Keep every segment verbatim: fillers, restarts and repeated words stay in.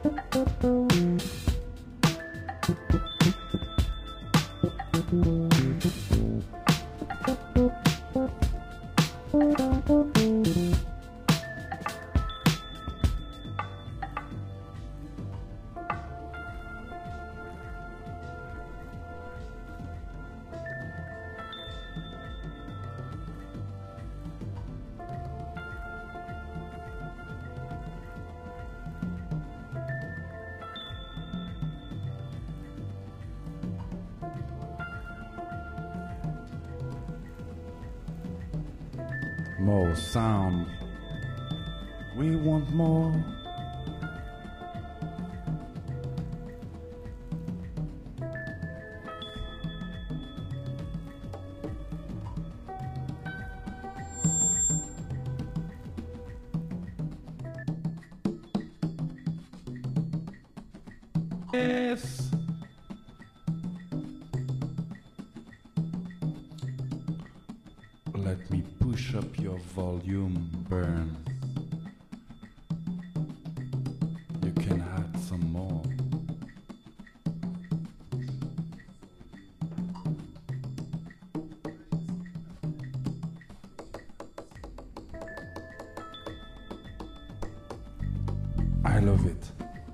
More sound. We want more. Yes. Let me push up your volume, Burn. You can add some more. I love it.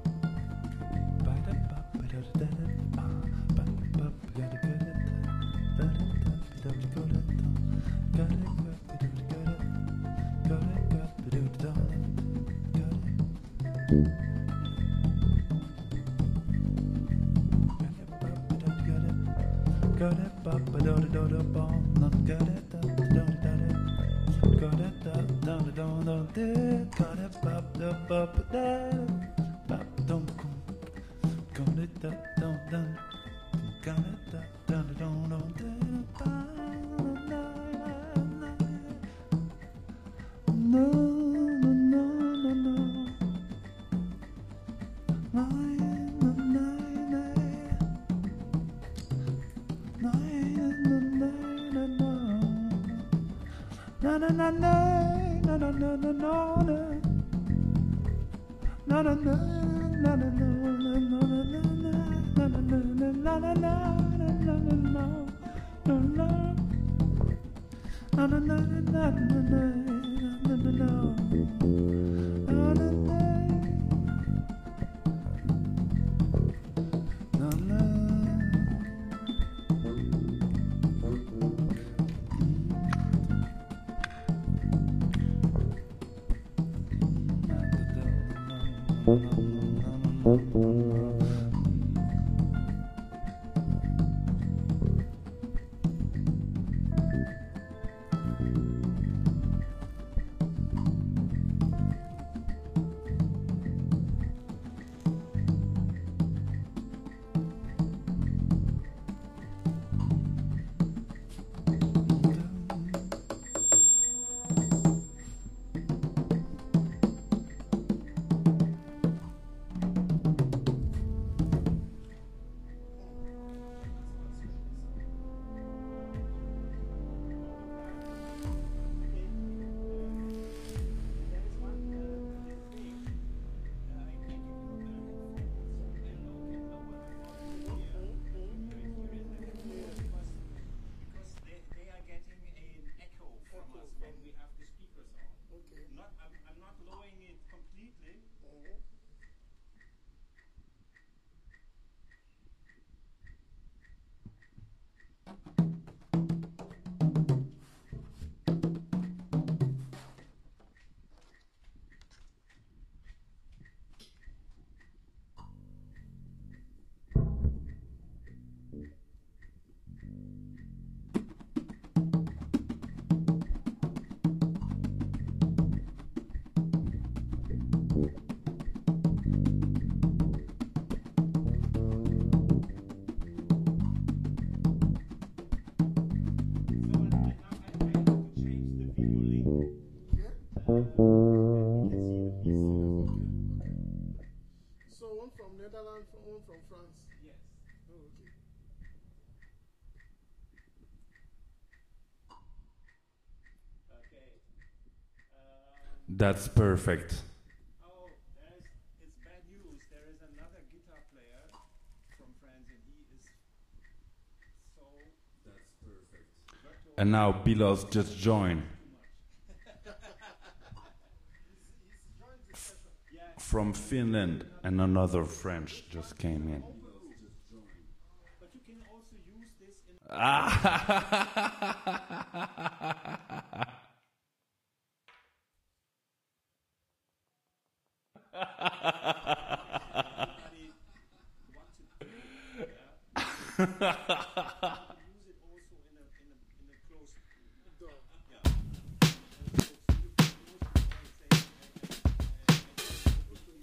Netherlands, one from France. Yes. Oh, okay. Okay. Um, That's perfect. oh, there's, it's bad news. There there is another guitar player from France, and he is so That's perfect. virtuoso. And now Bilos just joined Too much. He's, he's joined the session. Yeah. from Finland, and another French just came in. Bilos just joined. But you can also use this in. Everybody wants it too. Yeah. You can use it also in a in a in a closed. Door. Yeah. And so you can use it and say, and, and,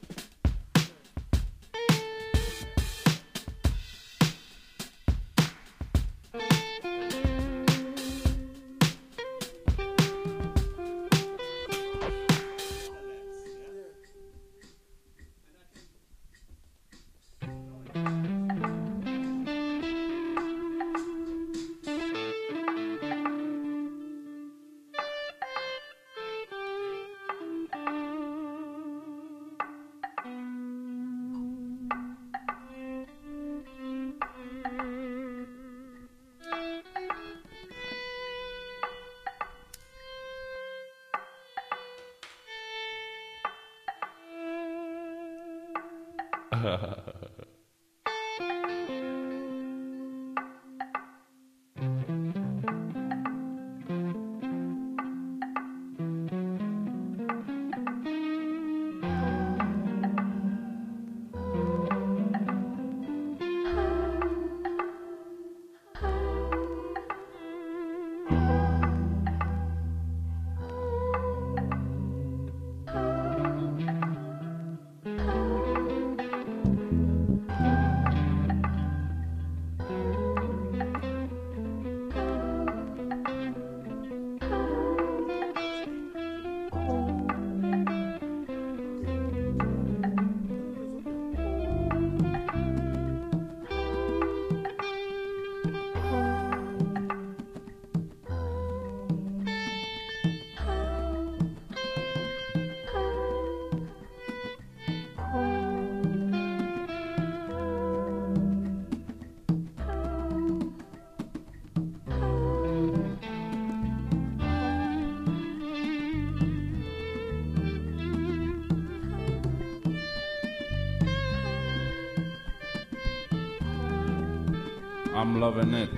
I'm loving it.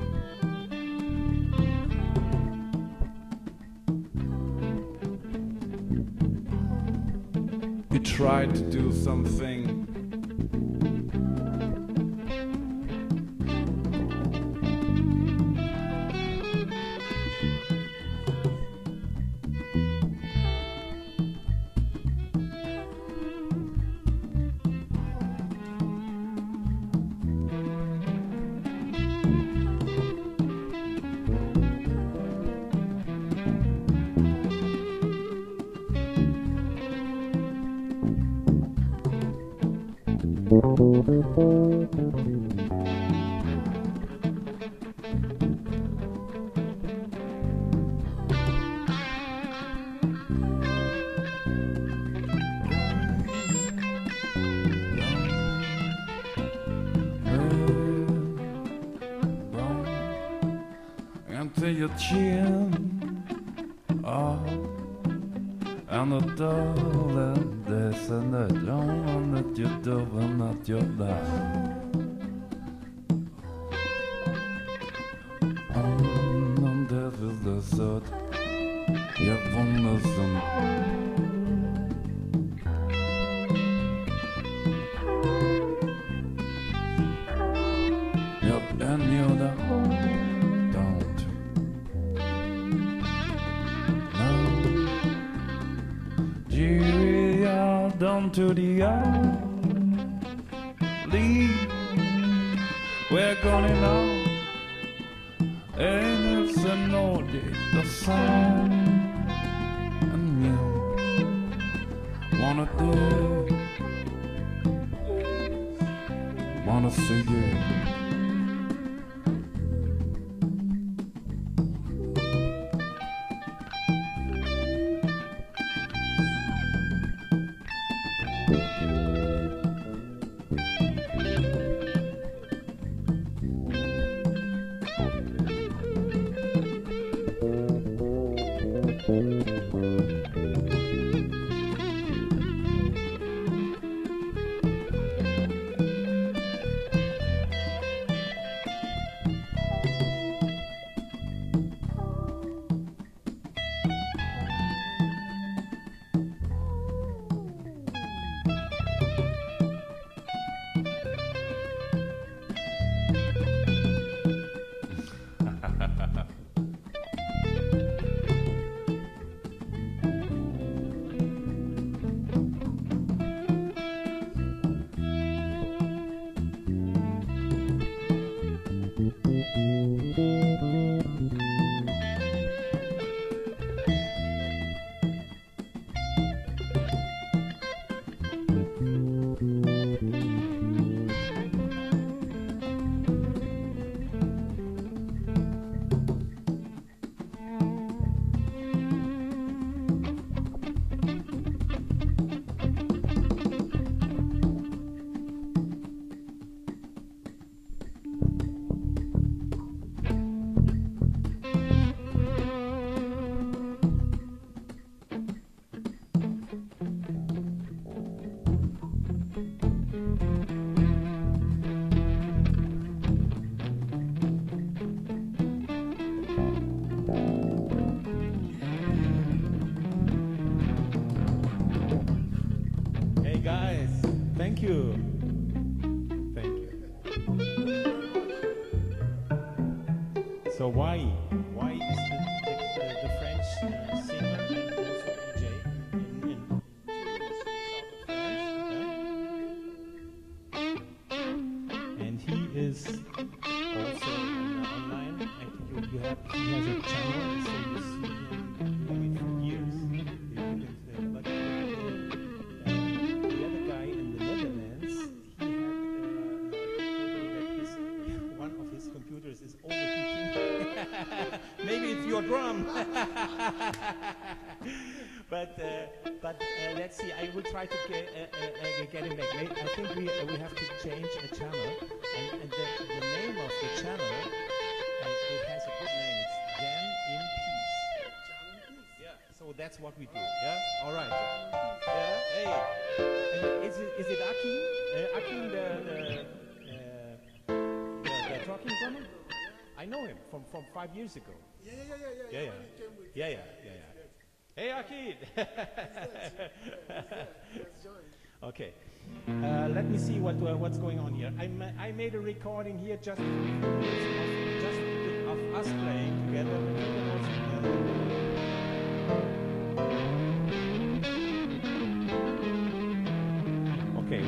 We tried to do something into your chin, oh, and the darling, this and that, don't that you're doing at your life. Om det vill det så att jag vånar som jag än gör det. Don't know. Julia, down to the alley. We're going out. And it's a Nordic, the sun and you wanna do, wanna see you. Guys, thank you. Thank you. So why? Why is the, the, the, the French uh, singer and also D J in, in south of France? Yeah? And he is also uh, online. And you, you have, he has a channel, so you see him doing it for years. You can, uh, but uh, uh, the other guy in the Netherlands, he had uh, that his, one of his computers is overheating. Maybe it's your drum. but uh, but uh, let's see. I will try to get, uh, uh, uh, get him back. May- I think we uh, we have to change a channel, and, and the, the name of the channel uh, it has a good name. It's Jam in Peace. Yeah. So that's what we do. Yeah. All right. Yeah. Hey. And is it is it Akim? Uh, Akim the the, uh, the the talking drummer? I know him from, from five years ago. Yeah, yeah, yeah, yeah. Yeah, yeah. When he came with Yeah, yeah, yeah, yeah. Hey, Akid! Let's join. Okay. Uh, let me see what uh, what's going on here. I, ma- I made a recording here just, of, just of us playing together. But you can also, uh, okay.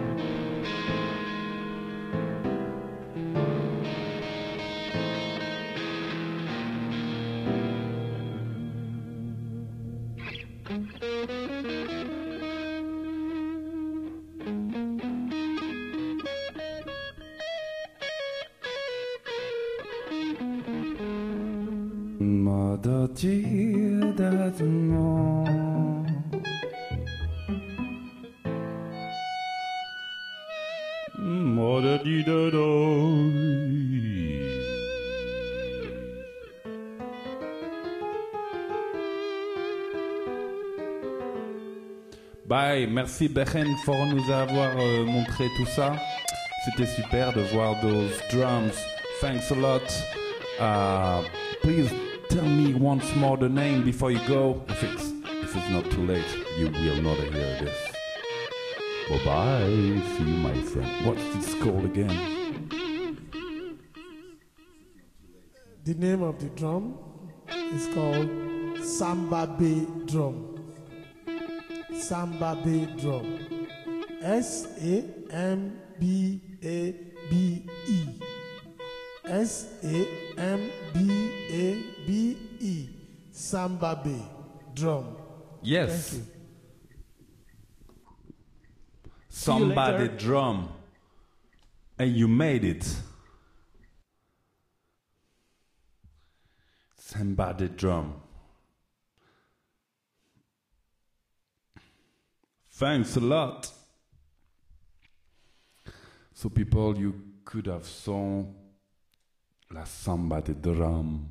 Mother dear, that's more. Mother dear, Bye, merci Bechen pour nous avoir euh, montré tout ça. C'était super de voir those drums. Thanks a lot. Uh, please tell me once more the name before you go. If it's if it's not too late, you will not hear this. Bye bye. See you, my friend. What's this called again? The name of the drum is called Samba Bay Drum. Samba Bay Drum. S A M B A B E. S A M B A B E. Samba Bay Drum. Yes. Thank you. Somebody later. drum. And you made it. Somebody drum. Thanks a lot. So people, you could have sung La Samba de Drum.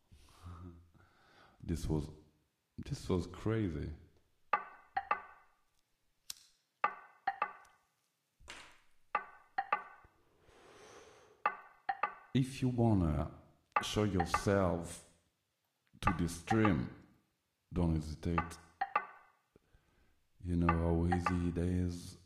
This was, this was crazy. If you wanna show yourself to the stream, don't hesitate. You know how easy it is.